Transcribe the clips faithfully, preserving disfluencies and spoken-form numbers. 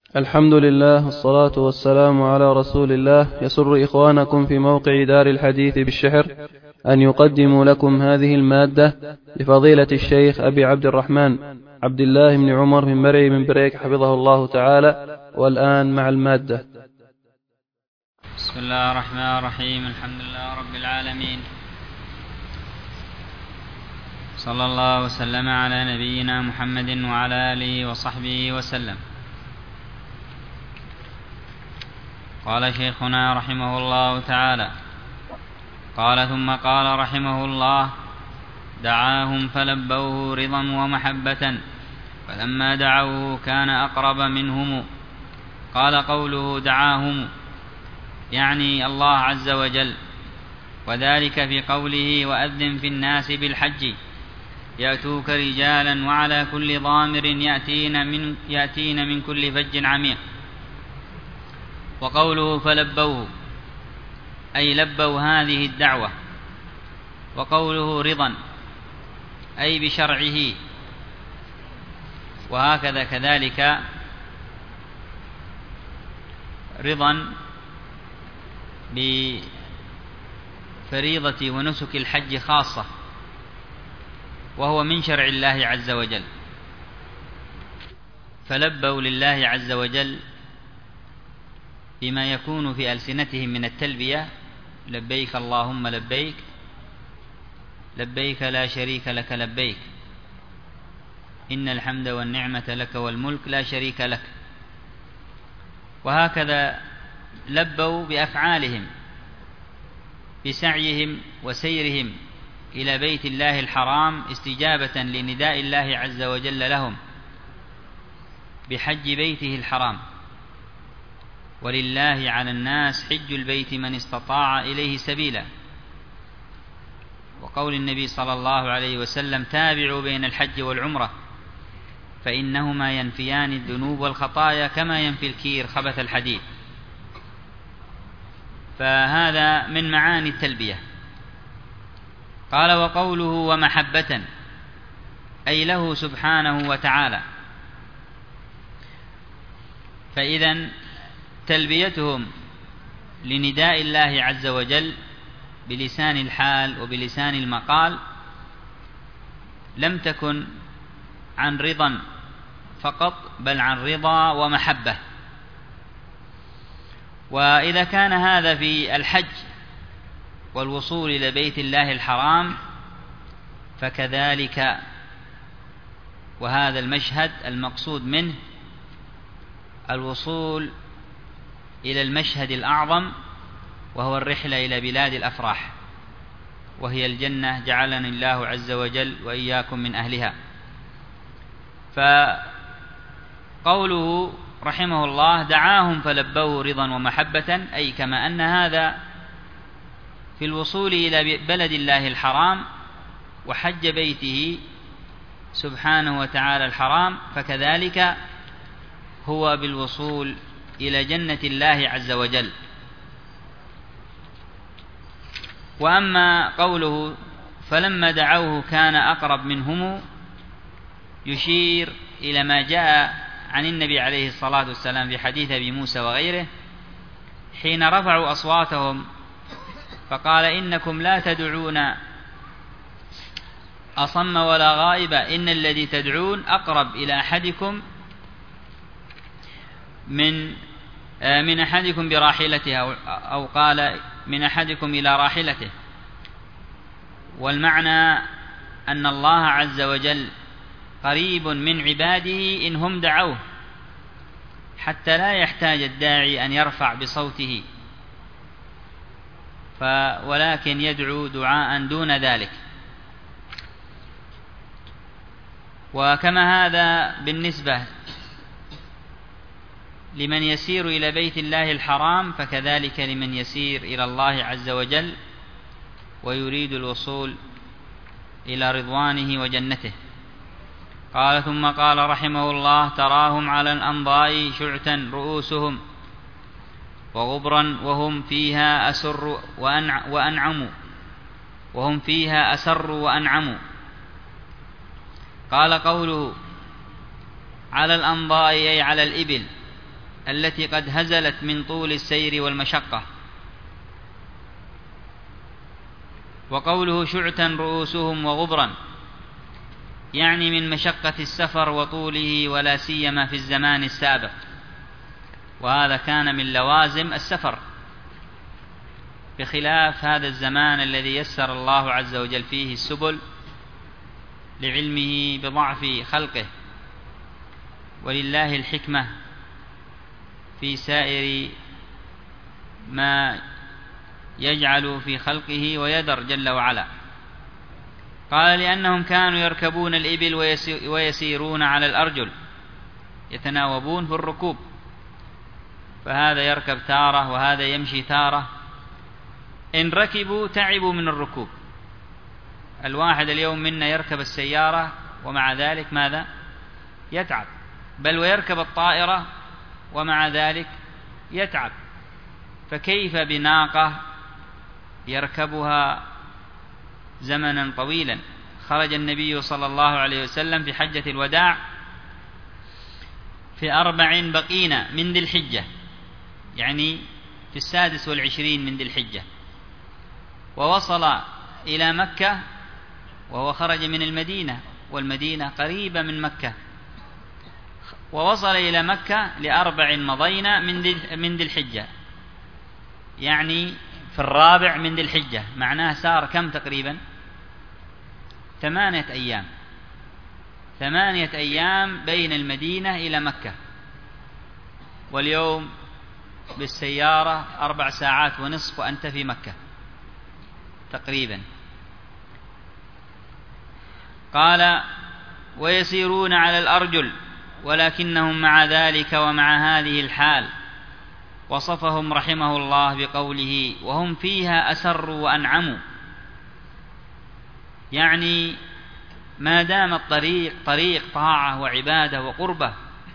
الحمد لله والصلاة والسلام على رسول الله. يسر إخوانكم في موقع دار الحديث بالشحر أن يقدموا لكم هذه المادة لفضيلة الشيخ أبي عبد الرحمن عبد الله بن عمر بن مرعي بن بريك حفظه الله تعالى. والآن مع المادة. بسم الله الرحمن الرحيم. الحمد لله رب العالمين، صلى الله وسلم على نبينا محمد وعلى آله وصحبه وسلم. قال شيخنا رحمه الله تعالى: قال ثم قال رحمه الله: دعاهم فلبوه رضا ومحبة، فلما دعوه كان أقرب منهم. قال قوله دعاهم يعني الله عز وجل، وذلك في قوله: وأذن في الناس بالحج يأتوك رجالا وعلى كل ضامر يأتين من, يأتين من كل فج عميق. وقوله فلبوه أي لبوا هذه الدعوة. وقوله رضا أي بشرعه. وهكذا كذلك رضا بفريضة ونسك الحج خاصة، وهو من شرع الله عز وجل. فلبوا لله عز وجل بما يكون في ألسنتهم من التلبية: لبيك اللهم لبيك، لبيك لا شريك لك لبيك، إن الحمد والنعمة لك والملك لا شريك لك. وهكذا لبوا بأفعالهم، بسعيهم وسيرهم إلى بيت الله الحرام استجابة لنداء الله عز وجل لهم بحج بيته الحرام. ولله على الناس حج البيت من استطاع إليه سبيلا. وقول النبي صلى الله عليه وسلم: تابعوا بين الحج والعمرة فإنهما ينفيان الذنوب والخطايا كما ينفي الكير خبث الحديد. فهذا من معاني التلبية. قال: وقوله ومحبة أي له سبحانه وتعالى. فإذن تلبيتهم لنداء الله عز وجل بلسان الحال وبلسان المقال لم تكن عن رضا فقط، بل عن رضا ومحبة. وإذا كان هذا في الحج والوصول إلى بيت الله الحرام، فكذلك وهذا المشهد المقصود منه الوصول إلى المشهد الأعظم، وهو الرحلة إلى بلاد الأفراح، وهي الجنة، جعلني الله عز وجل وإياكم من أهلها. فقوله رحمه الله: دعاهم فلبوه رضا ومحبة، أي كما أن هذا في الوصول إلى بلد الله الحرام وحج بيته سبحانه وتعالى الحرام، فكذلك هو بالوصول إلى جنة الله عز وجل. وأما قوله فلما دعوه كان أقرب منهم، يشير إلى ما جاء عن النبي عليه الصلاة والسلام في حديث أبي موسى وغيره حين رفعوا أصواتهم فقال: إنكم لا تدعون أصم ولا غائب، إن الذي تدعون أقرب إلى أحدكم من من أحدكم براحلته، أو قال من أحدكم إلى راحلته. والمعنى أن الله عز وجل قريب من عباده إن هم دعوه، حتى لا يحتاج الداعي أن يرفع بصوته، ولكن يدعو دعاء دون ذلك. وكما هذا بالنسبة لمن يسير إلى بيت الله الحرام، فكذلك لمن يسير إلى الله عز وجل ويريد الوصول إلى رضوانه وجنته. قال: ثم قال رحمه الله: تراهم على الأنضاء شعثا رؤوسهم وغبرا وهم فيها أسر وأنعموا وهم فيها أسر وأنعموا. قال: قوله على الأنضاء أي على الإبل، التي قد هزلت من طول السير والمشقة. وقوله شعثا رؤوسهم وغبرا يعني من مشقة السفر وطوله، ولا سيما في الزمان السابق، وهذا كان من لوازم السفر، بخلاف هذا الزمان الذي يسر الله عز وجل فيه السبل لعلمه بضعف خلقه، ولله الحكمة في سائر ما يجعل في خلقه ويدر جل وعلا. قال لأنهم كانوا يركبون الإبل ويسيرون على الأرجل، يتناوبون في الركوب، فهذا يركب تارة وهذا يمشي تارة، إن ركبوا تعبوا من الركوب. الواحد اليوم منا يركب السيارة ومع ذلك ماذا؟ يتعب، بل ويركب الطائرة ومع ذلك يتعب، فكيف بناقة يركبها زمنا طويلا؟ خرج النبي صلى الله عليه وسلم في حجة الوداع في أربع بقين من ذي الحجة، يعني في السادس والعشرين من ذي الحجة، ووصل إلى مكة وهو خرج من المدينة، والمدينة قريبة من مكة، ووصل إلى مكة لأربع مضينا من ذي الحجة، يعني في الرابع من ذي الحجة، معناه سار كم تقريبا؟ ثمانية أيام ثمانية أيام بين المدينة إلى مكة، واليوم بالسيارة أربع ساعات ونصف وأنت في مكة تقريبا. قال ويسيرون على الأرجل، ولكنهم مع ذلك ومع هذه الحال وصفهم رحمه الله بقوله وهم فيها أسروا وأنعموا، يعني ما دام الطريق طريق طاعة وعبادة وقربة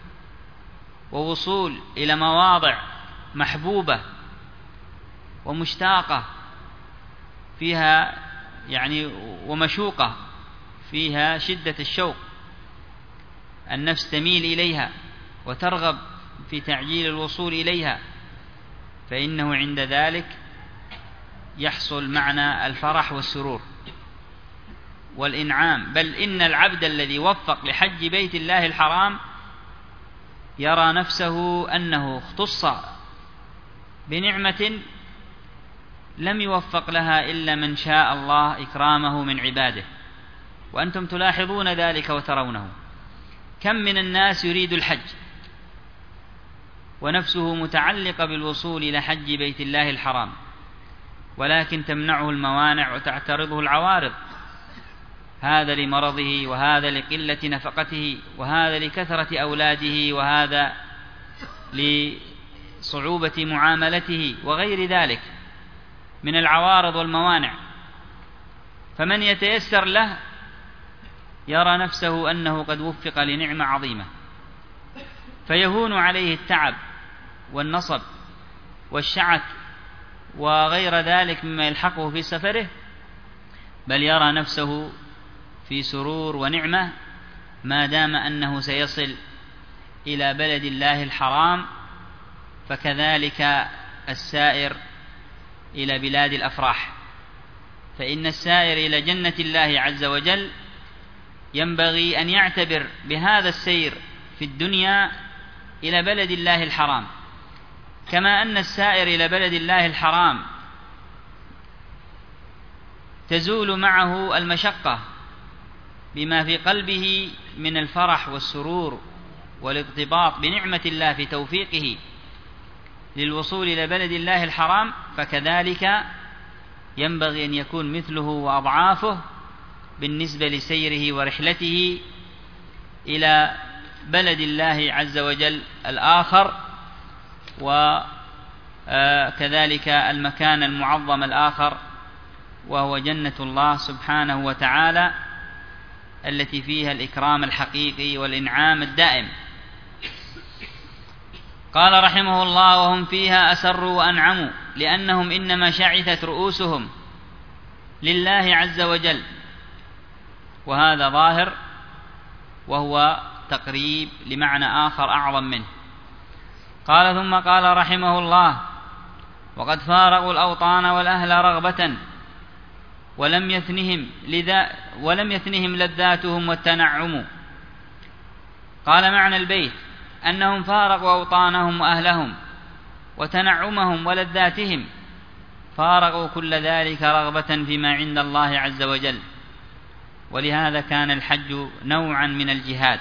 ووصول إلى مواضع محبوبة ومشتاقة فيها يعني ومشوقة فيها شدة الشوق، النفس تميل إليها وترغب في تعجيل الوصول إليها، فإنه عند ذلك يحصل معنى الفرح والسرور والإنعام. بل إن العبد الذي وفق لحج بيت الله الحرام يرى نفسه أنه اختص بنعمة لم يوفق لها إلا من شاء الله إكرامه من عباده، وأنتم تلاحظون ذلك وترونه. كم من الناس يريد الحج ونفسه متعلقة بالوصول إلى حج بيت الله الحرام، ولكن تمنعه الموانع وتعترضه العوارض، هذا لمرضه، وهذا لقلة نفقته، وهذا لكثرة أولاده، وهذا لصعوبة معاملته، وغير ذلك من العوارض والموانع. فمن يتيسر له يرى نفسه أنه قد وفق لنعمة عظيمة، فيهون عليه التعب والنصب والشعث وغير ذلك مما يلحقه في سفره، بل يرى نفسه في سرور ونعمة ما دام أنه سيصل إلى بلد الله الحرام. فكذلك السائر إلى بلاد الأفراح، فإن السائر إلى جنة الله عز وجل ينبغي أن يعتبر بهذا السير في الدنيا إلى بلد الله الحرام، كما أن السائر إلى بلد الله الحرام تزول معه المشقة بما في قلبه من الفرح والسرور والارتباط بنعمة الله في توفيقه للوصول إلى بلد الله الحرام، فكذلك ينبغي أن يكون مثله وأضعافه بالنسبة لسيره ورحلته إلى بلد الله عز وجل الآخر، وكذلك المكان المعظم الآخر وهو جنة الله سبحانه وتعالى التي فيها الإكرام الحقيقي والإنعام الدائم. قال رحمه الله وهم فيها أسروا وأنعموا لأنهم إنما شعثت رؤوسهم لله عز وجل، وهذا ظاهر وهو تقريب لمعنى آخر أعظم منه. قال ثم قال رحمه الله: وقد فارقوا الأوطان والأهل رغبة ولم يثنهم, لذا ولم يثنهم لذاتهم والتنعم. قال معنى البيت أنهم فارقوا أوطانهم وأهلهم وتنعمهم ولذاتهم، فارقوا كل ذلك رغبة فيما عند الله عز وجل. ولهذا كان الحج نوعا من الجهاد.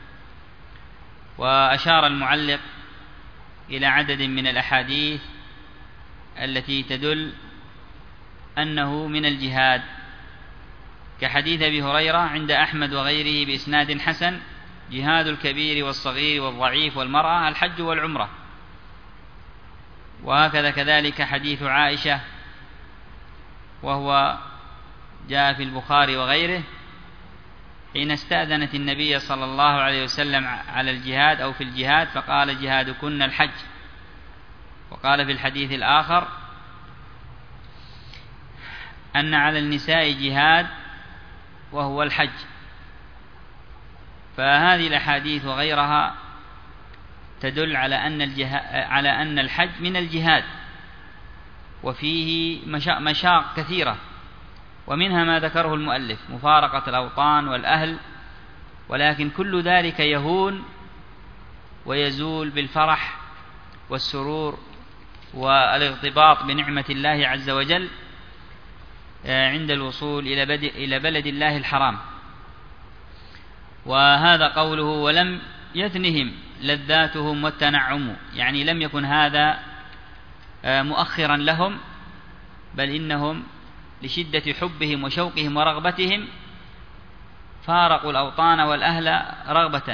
وأشار المعلق إلى عدد من الأحاديث التي تدل أنه من الجهاد، كحديث أبي هريرة عند أحمد وغيره بإسناد حسن: جهاد الكبير والصغير والضعيف والمرأة الحج والعمرة. وهكذا كذلك حديث عائشة وهو جاء في البخاري وغيره حين استأذنت النبي صلى الله عليه وسلم على الجهاد أو في الجهاد فقال: جهادكن الحج. وقال في الحديث الآخر أن على النساء جهاد وهو الحج. فهذه الأحاديث وغيرها تدل على أن, على أن الحج من الجهاد، وفيه مشاق كثيرة، ومنها ما ذكره المؤلف: مفارقة الأوطان والأهل، ولكن كل ذلك يهون ويزول بالفرح والسرور والاغتباط بنعمة الله عز وجل عند الوصول إلى بلد الله الحرام. وهذا قوله: ولم يثنهم لذاتهم والتنعم، يعني لم يكن هذا مؤخرا لهم، بل إنهم لشدة حبهم وشوقهم ورغبتهم فارقوا الأوطان والأهل رغبة.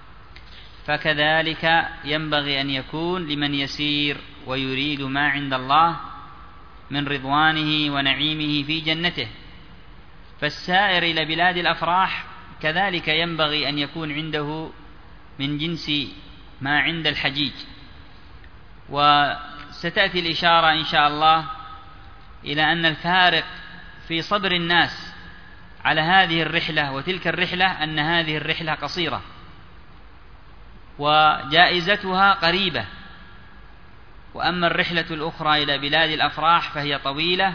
فكذلك ينبغي أن يكون لمن يسير ويريد ما عند الله من رضوانه ونعيمه في جنته. فالسائر إلى بلاد الأفراح كذلك ينبغي أن يكون عنده من جنس ما عند الحجيج. وستأتي الإشارة إن شاء الله إلى أن الفارق في صبر الناس على هذه الرحلة وتلك الرحلة أن هذه الرحلة قصيرة وجائزتها قريبة، وأما الرحلة الأخرى إلى بلاد الأفراح فهي طويلة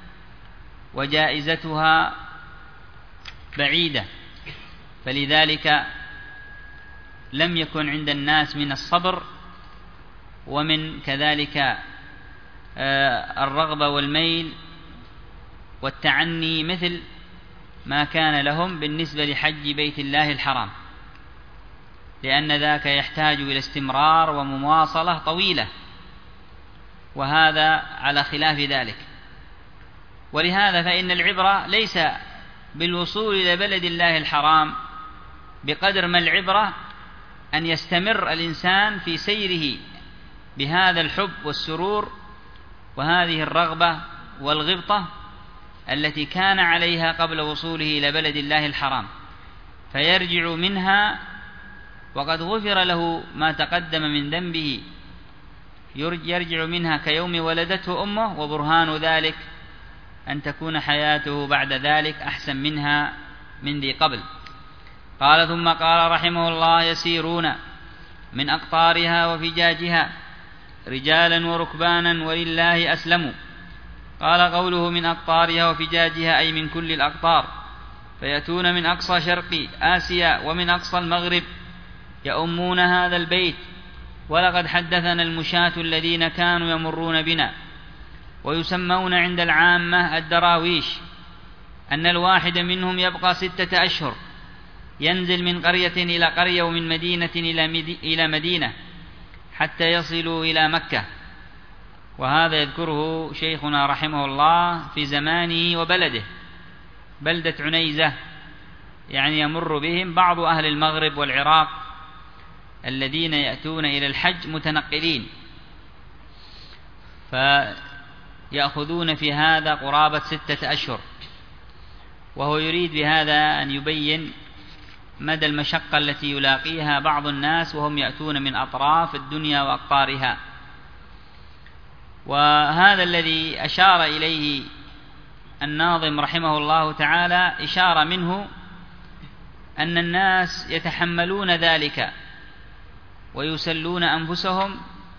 وجائزتها بعيدة. فلذلك لم يكن عند الناس من الصبر ومن كذلك الرغبة والميل والتعني مثل ما كان لهم بالنسبة لحج بيت الله الحرام، لأن ذاك يحتاج إلى استمرار ومواصلة طويلة، وهذا على خلاف ذلك. ولهذا فإن العبرة ليس بالوصول إلى بلد الله الحرام بقدر ما العبرة أن يستمر الإنسان في سيره بهذا الحب والسرور وهذه الرغبة والغبطة التي كان عليها قبل وصوله إلى بلد الله الحرام، فيرجع منها وقد غفر له ما تقدم من ذنبه، يرجع منها كيوم ولدته أمه، وبرهان ذلك أن تكون حياته بعد ذلك أحسن منها من ذي قبل. قال ثم قال رحمه الله: يسيرون من أقطارها وفجاجها رجالا وركبانا ولله أسلموا. قال قوله من أقطارها وفجاجها أي من كل الأقطار، فيأتون من أقصى شرق آسيا ومن أقصى المغرب يؤمون هذا البيت. ولقد حدثنا المشاة الذين كانوا يمرون بنا ويسمون عند العامة الدراويش أن الواحد منهم يبقى ستة أشهر، ينزل من قرية إلى قرية ومن مدينة إلى مدينة حتى يصلوا إلى مكة. وهذا يذكره شيخنا رحمه الله في زمانه وبلده، بلدة عنيزة، يعني يمر بهم بعض أهل المغرب والعراق الذين يأتون إلى الحج متنقلين، فيأخذون في هذا قرابة ستة أشهر. وهو يريد بهذا أن يبين مدى المشقة التي يلاقيها بعض الناس وهم يأتون من أطراف الدنيا وأقطارها. وهذا الذي أشار إليه الناظم رحمه الله تعالى إشارة منه أن الناس يتحملون ذلك ويسلون أنفسهم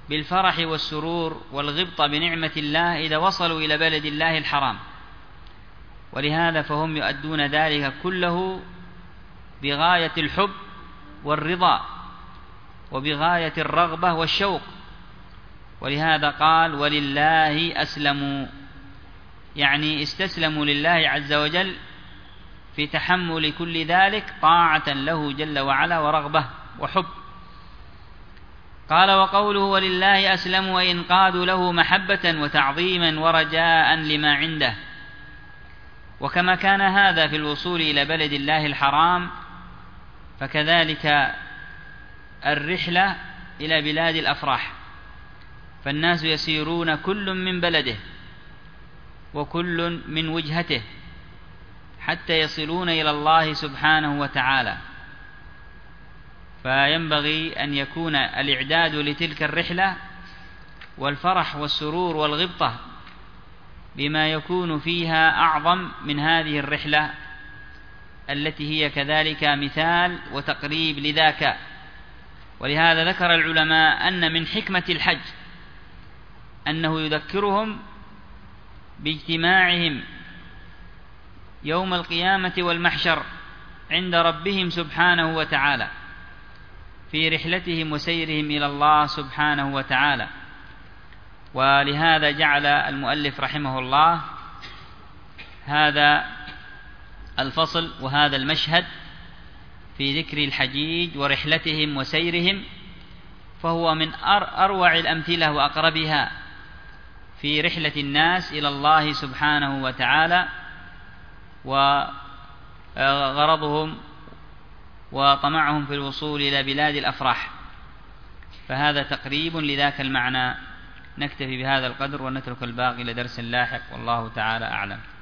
بالفرح والسرور والغبطة بنعمة الله إذا وصلوا إلى بلد الله الحرام، ولهذا فهم يؤدون ذلك كله بغاية الحب والرضا وبغاية الرغبة والشوق. ولهذا قال ولله أسلموا، يعني استسلموا لله عز وجل في تحمل كل ذلك طاعة له جل وعلا ورغبة وحب. قال وقوله ولله أسلموا أي انقادوا له محبة وتعظيما ورجاء لما عنده. وكما كان هذا في الوصول إلى بلد الله الحرام، فكذلك الرحلة إلى بلاد الأفراح، فالناس يسيرون كل من بلده وكل من وجهته حتى يصلون إلى الله سبحانه وتعالى، فينبغي أن يكون الإعداد لتلك الرحلة والفرح والسرور والغبطة بما يكون فيها أعظم من هذه الرحلة التي هي كذلك مثال وتقريب لذاك. ولهذا ذكر العلماء أن من حكمة الحج أنه يذكرهم باجتماعهم يوم القيامة والمحشر عند ربهم سبحانه وتعالى في رحلتهم وسيرهم إلى الله سبحانه وتعالى. ولهذا جعل المؤلف رحمه الله هذا الفصل وهذا المشهد في ذكر الحجيج ورحلتهم وسيرهم، فهو من أروع الأمثلة وأقربها في رحلة الناس إلى الله سبحانه وتعالى وغرضهم وطمعهم في الوصول إلى بلاد الأفراح، فهذا تقريب لذاك المعنى. نكتفي بهذا القدر ونترك الباقي لدرس لاحق، والله تعالى أعلم.